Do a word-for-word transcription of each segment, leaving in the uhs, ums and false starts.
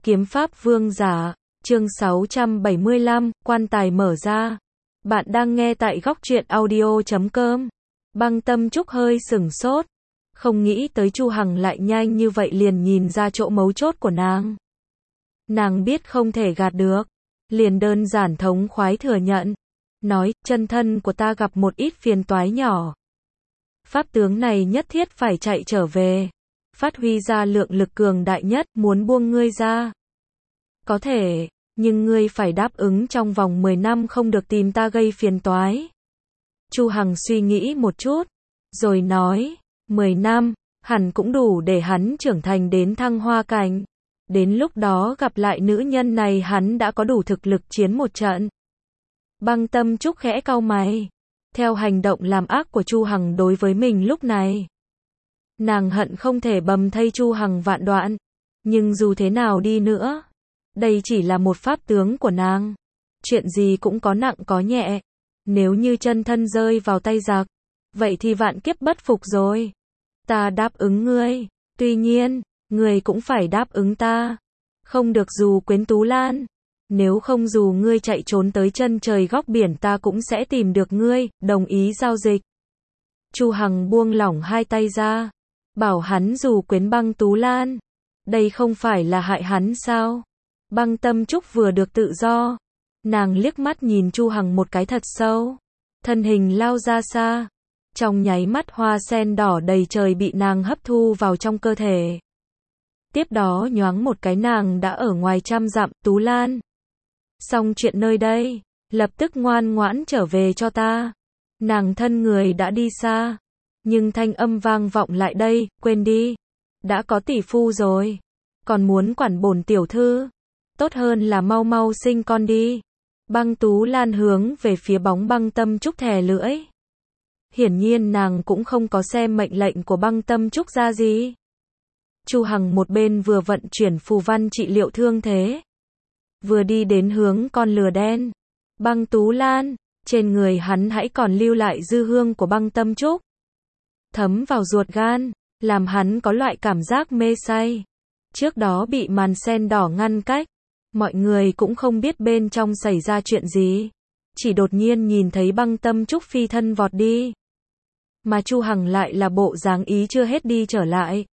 Kiếm pháp vương giả, chương sáu trăm bảy mươi lăm, quan tài mở ra. Bạn đang nghe tại góc truyện audio chấm com. Băng Tâm Trúc hơi sửng sốt, không nghĩ tới Chu Hằng lại nhanh như vậy liền nhìn ra chỗ mấu chốt của nàng. Nàng biết không thể gạt được, liền đơn giản thống khoái thừa nhận, nói, chân thân của ta gặp một ít phiền toái nhỏ. Pháp tướng này nhất thiết phải chạy trở về, phát huy ra lượng lực cường đại nhất, muốn buông ngươi ra. Có thể, nhưng ngươi phải đáp ứng trong vòng mười năm không được tìm ta gây phiền toái. Chu Hằng suy nghĩ một chút, rồi nói, mười năm, hẳn cũng đủ để hắn trưởng thành đến thăng hoa cảnh. Đến lúc đó gặp lại nữ nhân này hắn đã có đủ thực lực chiến một trận. Băng Tâm Trúc khẽ cau mày, theo hành động làm ác của Chu Hằng đối với mình lúc này. Nàng hận không thể bầm thây Chu Hằng vạn đoạn, nhưng dù thế nào đi nữa, đây chỉ là một pháp tướng của nàng. Chuyện gì cũng có nặng có nhẹ, nếu như chân thân rơi vào tay giặc, vậy thì vạn kiếp bất phục rồi. Ta đáp ứng ngươi, tuy nhiên, ngươi cũng phải đáp ứng ta. Không được dù quyến Tú Lan, nếu không dù ngươi chạy trốn tới chân trời góc biển ta cũng sẽ tìm được ngươi, đồng ý giao dịch. Chu Hằng buông lỏng hai tay ra, bảo hắn dù quyến Băng Tú Lan, đây không phải là hại hắn sao? Băng Tâm Trúc vừa được tự do, nàng liếc mắt nhìn Chu Hằng một cái thật sâu, thân hình lao ra xa, trong nháy mắt hoa sen đỏ đầy trời bị nàng hấp thu vào trong cơ thể. Tiếp đó nhoáng một cái nàng đã ở ngoài trăm dặm. Tú Lan, xong chuyện nơi đây, lập tức ngoan ngoãn trở về cho ta. Nàng thân người đã đi xa, nhưng thanh âm vang vọng lại đây, quên đi, đã có tỷ phu rồi, còn muốn quản bổn tiểu thư, tốt hơn là mau mau sinh con đi. Băng Tú Lan hướng về phía bóng Băng Tâm Trúc thè lưỡi. Hiển nhiên nàng cũng không có xem mệnh lệnh của Băng Tâm Trúc ra gì. Chu Hằng một bên vừa vận chuyển phù văn trị liệu thương thế, vừa đi đến hướng con lừa đen. Băng Tú Lan, trên người hắn hãy còn lưu lại dư hương của Băng Tâm Trúc, thấm vào ruột gan, làm hắn có loại cảm giác mê say. Trước đó bị màn sen đỏ ngăn cách, mọi người cũng không biết bên trong xảy ra chuyện gì, chỉ đột nhiên nhìn thấy Băng Tâm Trúc phi thân vọt đi. Mà Chu Hằng lại là bộ dáng ý chưa hết đi trở lại,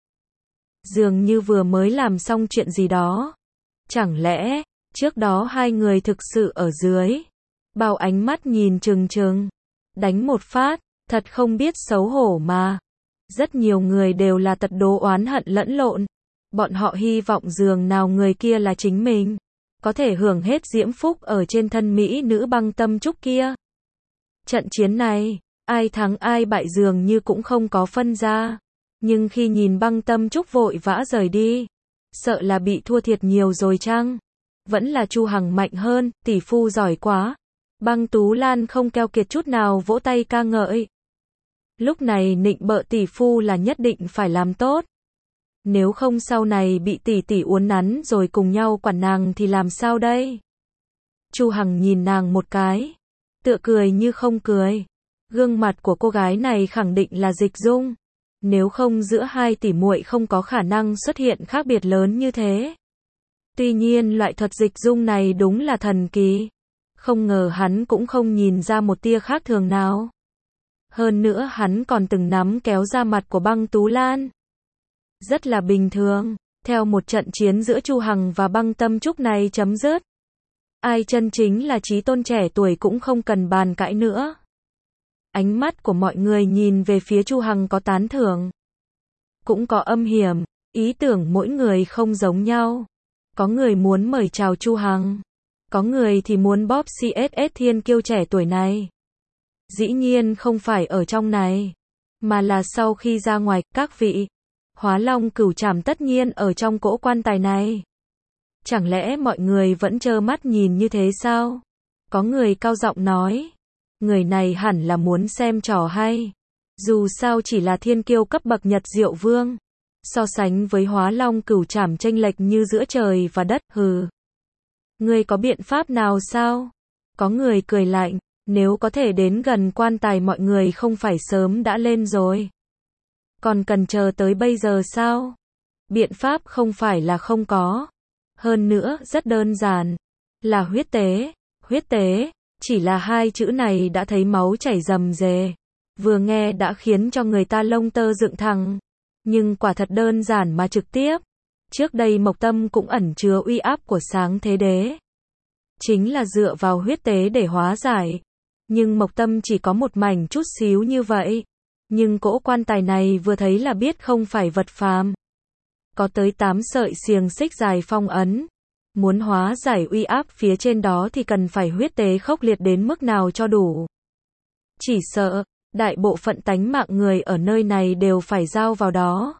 dường như vừa mới làm xong chuyện gì đó. Chẳng lẽ, trước đó hai người thực sự ở dưới, bao ánh mắt nhìn chừng chừng, đánh một phát, thật không biết xấu hổ mà. Rất nhiều người đều là tật đố oán hận lẫn lộn, bọn họ hy vọng dường nào người kia là chính mình, có thể hưởng hết diễm phúc ở trên thân mỹ nữ Băng Tâm Trúc kia. Trận chiến này, ai thắng ai bại dường như cũng không có phân ra, nhưng khi nhìn Băng Tâm Trúc vội vã rời đi, sợ là bị thua thiệt nhiều rồi chăng? Vẫn là Chu Hằng mạnh hơn, tỷ phu giỏi quá. Băng Tú Lan không keo kiệt chút nào vỗ tay ca ngợi. Lúc này nịnh bợ tỷ phu là nhất định phải làm tốt. Nếu không sau này bị tỷ tỷ uốn nắn rồi cùng nhau quản nàng thì làm sao đây? Chu Hằng nhìn nàng một cái, tựa cười như không cười. Gương mặt của cô gái này khẳng định là dịch dung. Nếu không giữa hai tỷ muội không có khả năng xuất hiện khác biệt lớn như thế. Tuy nhiên loại thuật dịch dung này đúng là thần kỳ. Không ngờ hắn cũng không nhìn ra một tia khác thường nào. Hơn nữa hắn còn từng nắm kéo ra mặt của Băng Tú Lan. Rất là bình thường, theo một trận chiến giữa Chu Hằng và Băng Tâm Trúc này chấm dứt. Ai chân chính là chí tôn trẻ tuổi cũng không cần bàn cãi nữa. Ánh mắt của mọi người nhìn về phía Chu Hằng có tán thưởng, cũng có âm hiểm, ý tưởng mỗi người không giống nhau. Có người muốn mời chào Chu Hằng, có người thì muốn bóp xê ét ét thiên kiêu trẻ tuổi này. Dĩ nhiên không phải ở trong này, mà là sau khi ra ngoài. Các vị, Hóa Long Cửu Trảm tất nhiên ở trong cỗ quan tài này. Chẳng lẽ mọi người vẫn trơ mắt nhìn như thế sao? Có người cao giọng nói, người này hẳn là muốn xem trò hay. Dù sao chỉ là thiên kiêu cấp bậc Nhật Diệu Vương, so sánh với Hóa Long Cửu Trảm chênh lệch như giữa trời và đất. Hừ, ngươi có biện pháp nào sao? Có người cười lạnh, nếu có thể đến gần quan tài mọi người không phải sớm đã lên rồi. Còn cần chờ tới bây giờ sao? Biện pháp không phải là không có. Hơn nữa, rất đơn giản. Là huyết tế. Huyết tế. Chỉ là hai chữ này đã thấy máu chảy rầm rề. Vừa nghe đã khiến cho người ta lông tơ dựng thẳng. Nhưng quả thật đơn giản mà trực tiếp. Trước đây Mộc Tâm cũng ẩn chứa uy áp của Sáng Thế Đế. Chính là dựa vào huyết tế để hóa giải. Nhưng Mộc Tâm chỉ có một mảnh chút xíu như vậy. Nhưng cỗ quan tài này vừa thấy là biết không phải vật phàm. Có tới tám sợi xiềng xích dài phong ấn. Muốn hóa giải uy áp phía trên đó thì cần phải huyết tế khốc liệt đến mức nào cho đủ. Chỉ sợ, đại bộ phận tánh mạng người ở nơi này đều phải giao vào đó.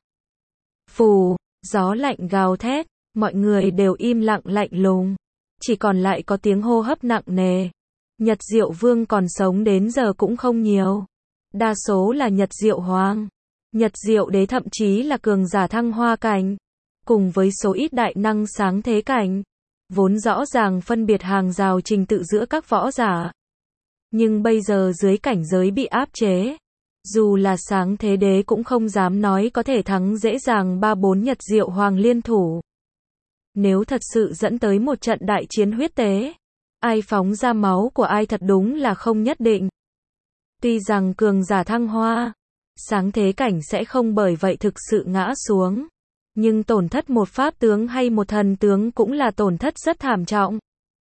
Phù, gió lạnh gào thét, mọi người đều im lặng lạnh lùng. Chỉ còn lại có tiếng hô hấp nặng nề. Nhật Diệu Vương còn sống đến giờ cũng không nhiều. Đa số là Nhật Diệu Hoàng. Nhật Diệu Đế thậm chí là cường giả thăng hoa cảnh. Cùng với số ít đại năng sáng thế cảnh. Vốn rõ ràng phân biệt hàng rào trình tự giữa các võ giả. Nhưng bây giờ dưới cảnh giới bị áp chế. Dù là Sáng Thế Đế cũng không dám nói có thể thắng dễ dàng ba bốn Nhật Diệu Hoàng liên thủ. Nếu thật sự dẫn tới một trận đại chiến huyết tế, ai phóng ra máu của ai thật đúng là không nhất định. Tuy rằng cường giả thăng hoa, sáng thế cảnh sẽ không bởi vậy thực sự ngã xuống. Nhưng tổn thất một pháp tướng hay một thần tướng cũng là tổn thất rất thảm trọng.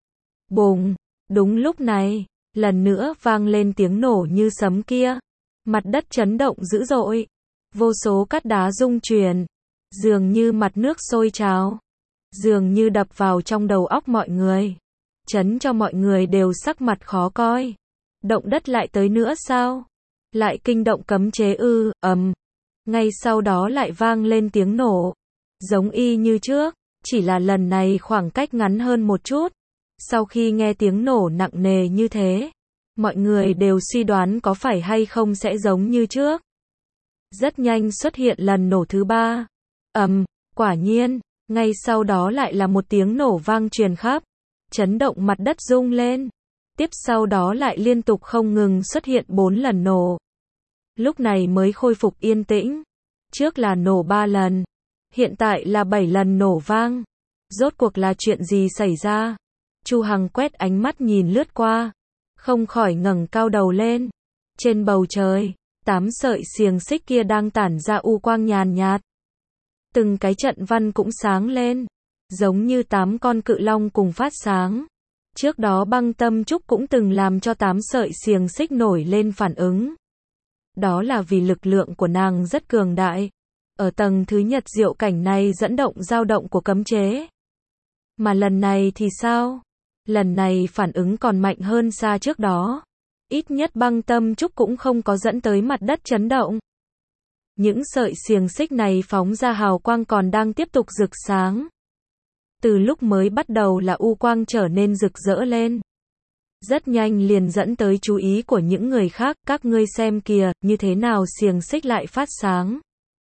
Bùng! Đúng lúc này, lần nữa vang lên tiếng nổ như sấm kia. Mặt đất chấn động dữ dội. Vô số cát đá rung chuyển. Dường như mặt nước sôi trào. Dường như đập vào trong đầu óc mọi người. Chấn cho mọi người đều sắc mặt khó coi. Động đất lại tới nữa sao? Lại kinh động cấm chế ư, ầm. Ngay sau đó lại vang lên tiếng nổ. Giống y như trước, chỉ là lần này khoảng cách ngắn hơn một chút. Sau khi nghe tiếng nổ nặng nề như thế, mọi người đều suy đoán có phải hay không sẽ giống như trước. Rất nhanh xuất hiện lần nổ thứ ba. Ầm, quả nhiên, ngay sau đó lại là một tiếng nổ vang truyền khắp, chấn động mặt đất rung lên. Tiếp sau đó lại liên tục không ngừng xuất hiện bốn lần nổ. Lúc này mới khôi phục yên tĩnh. Trước là nổ ba lần, hiện tại là bảy lần nổ vang. Rốt cuộc là chuyện gì xảy ra? Chu Hằng quét ánh mắt nhìn lướt qua, không khỏi ngẩng cao đầu lên. Trên bầu trời, tám sợi xiềng xích kia đang tản ra u quang nhàn nhạt. Từng cái trận văn cũng sáng lên, giống như tám con cự long cùng phát sáng. Trước đó Băng Tâm Trúc cũng từng làm cho tám sợi xiềng xích nổi lên phản ứng. Đó là vì lực lượng của nàng rất cường đại. Ở tầng thứ Nhật Diệu cảnh này dẫn động dao động của cấm chế. Mà lần này thì sao? Lần này phản ứng còn mạnh hơn xa trước đó. Ít nhất Băng Tâm Trúc cũng không có dẫn tới mặt đất chấn động. Những sợi xiềng xích này phóng ra hào quang còn đang tiếp tục rực sáng. Từ lúc mới bắt đầu là u quang trở nên rực rỡ lên. Rất nhanh liền dẫn tới chú ý của những người khác, các ngươi xem kìa, như thế nào xiềng xích lại phát sáng.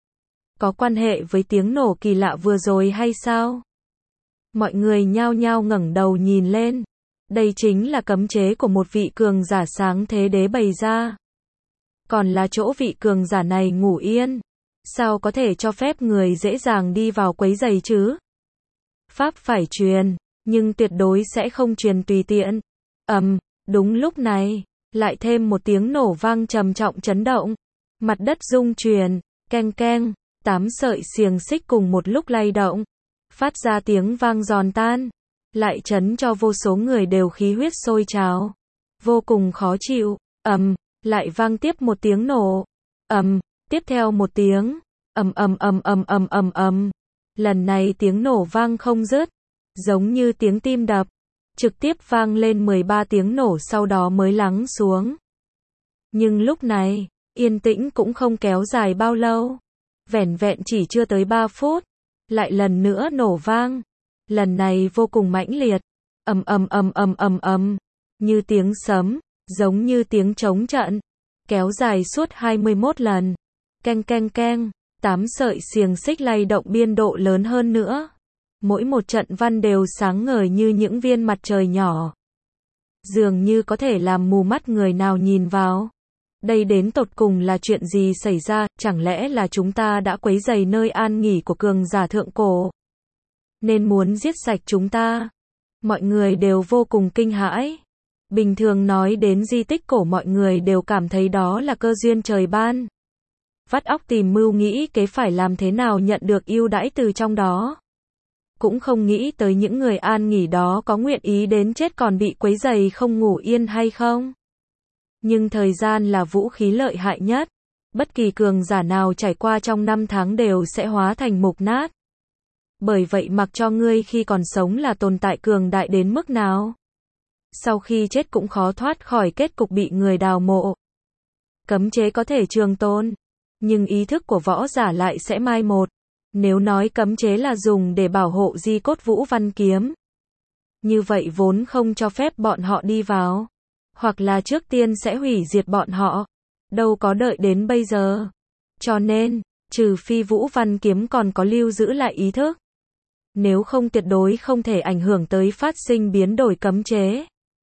Có quan hệ với tiếng nổ kỳ lạ vừa rồi hay sao? Mọi người nhao nhao ngẩng đầu nhìn lên. Đây chính là cấm chế của một vị cường giả Sáng Thế Đế bày ra. Còn là chỗ vị cường giả này ngủ yên. Sao có thể cho phép người dễ dàng đi vào quấy rầy chứ? Pháp phải truyền, nhưng tuyệt đối sẽ không truyền tùy tiện. Ầm, um, đúng lúc này, lại thêm một tiếng nổ vang trầm trọng chấn động. Mặt đất rung chuyển, keng keng, tám sợi xiềng xích cùng một lúc lay động, phát ra tiếng vang giòn tan, lại chấn cho vô số người đều khí huyết sôi trào, vô cùng khó chịu. Ầm, um, lại vang tiếp một tiếng nổ. Ầm, um, tiếp theo một tiếng, ầm ầm ầm ầm ầm ầm ầm. Lần này tiếng nổ vang không dứt, giống như tiếng tim đập, trực tiếp vang lên mười ba tiếng nổ sau đó mới lắng xuống. Nhưng lúc này, yên tĩnh cũng không kéo dài bao lâu. Vẻn vẹn chỉ chưa tới ba phút, lại lần nữa nổ vang. Lần này vô cùng mãnh liệt, ầm ầm ầm ầm ầm ầm, như tiếng sấm, giống như tiếng trống trận, kéo dài suốt hai mươi mốt lần. Keng keng keng. Tám sợi xiềng xích lay động biên độ lớn hơn nữa. Mỗi một trận văn đều sáng ngời như những viên mặt trời nhỏ. Dường như có thể làm mù mắt người nào nhìn vào. Đây đến tột cùng là chuyện gì xảy ra, chẳng lẽ là chúng ta đã quấy rầy nơi an nghỉ của cường giả thượng cổ? nên muốn giết sạch chúng ta. Mọi người đều vô cùng kinh hãi. Bình thường nói đến di tích cổ mọi người đều cảm thấy đó là cơ duyên trời ban. Vắt óc tìm mưu nghĩ kế phải làm thế nào nhận được ưu đãi từ trong đó. Cũng không nghĩ tới những người an nghỉ đó có nguyện ý đến chết còn bị quấy rầy không ngủ yên hay không. Nhưng thời gian là vũ khí lợi hại nhất. Bất kỳ cường giả nào trải qua trong năm tháng đều sẽ hóa thành mục nát. Bởi vậy mặc cho ngươi khi còn sống là tồn tại cường đại đến mức nào, sau khi chết cũng khó thoát khỏi kết cục bị người đào mộ. Cấm chế có thể trường tồn, nhưng ý thức của võ giả lại sẽ mai một. Nếu nói cấm chế là dùng để bảo hộ di cốt Vũ Văn Kiếm, như vậy vốn không cho phép bọn họ đi vào, hoặc là trước tiên sẽ hủy diệt bọn họ, đâu có đợi đến bây giờ. Cho nên, trừ phi Vũ Văn Kiếm còn có lưu giữ lại ý thức, nếu không tuyệt đối không thể ảnh hưởng tới phát sinh biến đổi cấm chế.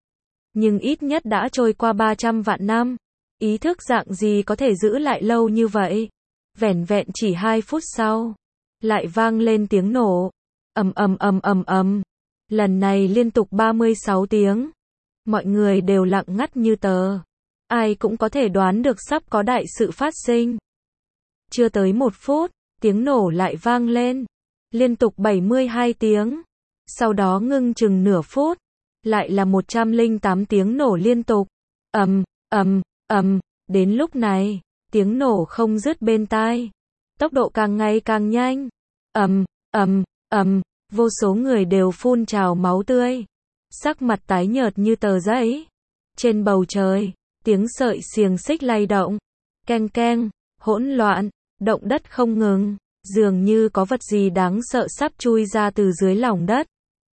Nhưng ít nhất đã trôi qua ba trăm vạn năm, ý thức dạng gì có thể giữ lại lâu như vậy? Vẻn vẹn chỉ hai phút sau, lại vang lên tiếng nổ. Ầm ầm ầm ầm ầm. Lần này liên tục ba mươi sáu tiếng. Mọi người đều lặng ngắt như tờ. Ai cũng có thể đoán được sắp có đại sự phát sinh. Chưa tới một phút, tiếng nổ lại vang lên. Liên tục bảy mươi hai tiếng. Sau đó ngưng chừng nửa phút, lại là một trăm lẻ tám tiếng nổ liên tục. Ầm, ầm, ầm, đến lúc này, tiếng nổ không dứt bên tai. Tốc độ càng ngày càng nhanh. Ầm, ầm, ầm, vô số người đều phun trào máu tươi. Sắc mặt tái nhợt như tờ giấy. Trên bầu trời, tiếng sợi xiềng xích lay động. Keng keng, hỗn loạn, động đất không ngừng. Dường như có vật gì đáng sợ sắp chui ra từ dưới lòng đất.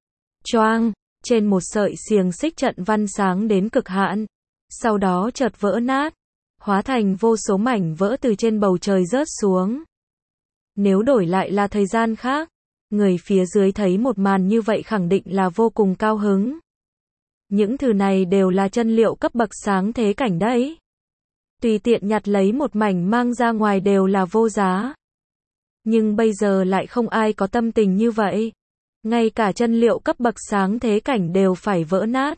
Choang, trên một sợi xiềng xích trận văn sáng đến cực hạn. Sau đó chợt vỡ nát, hóa thành vô số mảnh vỡ từ trên bầu trời rớt xuống. Nếu đổi lại là thời gian khác, người phía dưới thấy một màn như vậy khẳng định là vô cùng cao hứng. Những thứ này đều là chân liệu cấp bậc sáng thế cảnh đấy. Tùy tiện nhặt lấy một mảnh mang ra ngoài đều là vô giá. Nhưng bây giờ lại không ai có tâm tình như vậy. Ngay cả chân liệu cấp bậc sáng thế cảnh đều phải vỡ nát.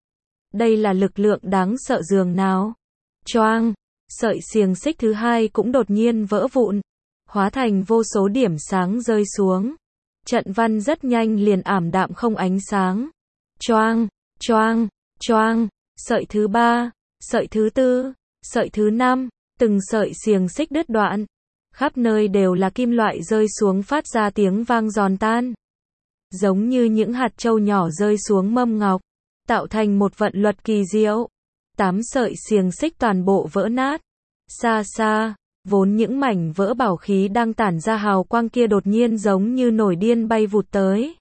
Đây là lực lượng đáng sợ dường nào. Choang, sợi xiềng xích thứ hai cũng đột nhiên vỡ vụn, hóa thành vô số điểm sáng rơi xuống. Trận văn rất nhanh liền ảm đạm không ánh sáng. Choang, choang, choang, sợi thứ ba, sợi thứ tư, sợi thứ năm, từng sợi xiềng xích đứt đoạn. Khắp nơi đều là kim loại rơi xuống phát ra tiếng vang giòn tan. Giống như những hạt châu nhỏ rơi xuống mâm ngọc, tạo thành một vận luật kỳ diệu. Tám sợi xiềng xích toàn bộ vỡ nát. Xa xa, vốn những mảnh vỡ bảo khí đang tản ra hào quang kia đột nhiên giống như nổi điên bay vụt tới.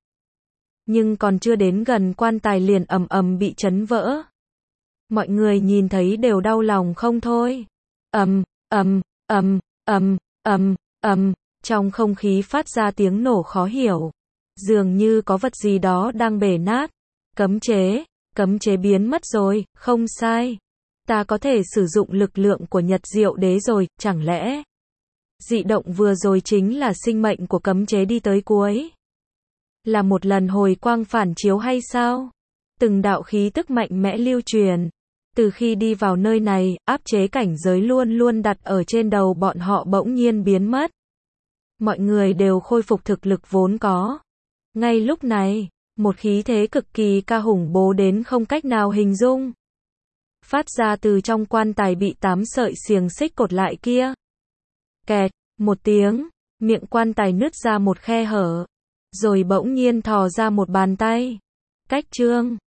Nhưng còn chưa đến gần quan tài liền ầm ầm bị chấn vỡ. Mọi người nhìn thấy đều đau lòng không thôi. Ầm, ầm, ầm, ầm, ầm, ầm, trong không khí phát ra tiếng nổ khó hiểu. Dường như có vật gì đó đang bể nát. Cấm chế, cấm chế biến mất rồi, không sai. Ta có thể sử dụng lực lượng của Nhật Diệu Đế rồi, chẳng lẽ dị động vừa rồi chính là sinh mệnh của cấm chế đi tới cuối? Là một lần hồi quang phản chiếu hay sao? Từng đạo khí tức mạnh mẽ lưu truyền. Từ khi đi vào nơi này, áp chế cảnh giới luôn luôn đặt ở trên đầu bọn họ bỗng nhiên biến mất. Mọi người đều khôi phục thực lực vốn có. Ngay lúc này, một khí thế cực kỳ ca hùng bố đến không cách nào hình dung. Phát ra từ trong quan tài bị tám sợi xiềng xích cột lại kia. Kẹt, một tiếng, miệng quan tài nứt ra một khe hở. Rồi bỗng nhiên thò ra một bàn tay. Cách trương,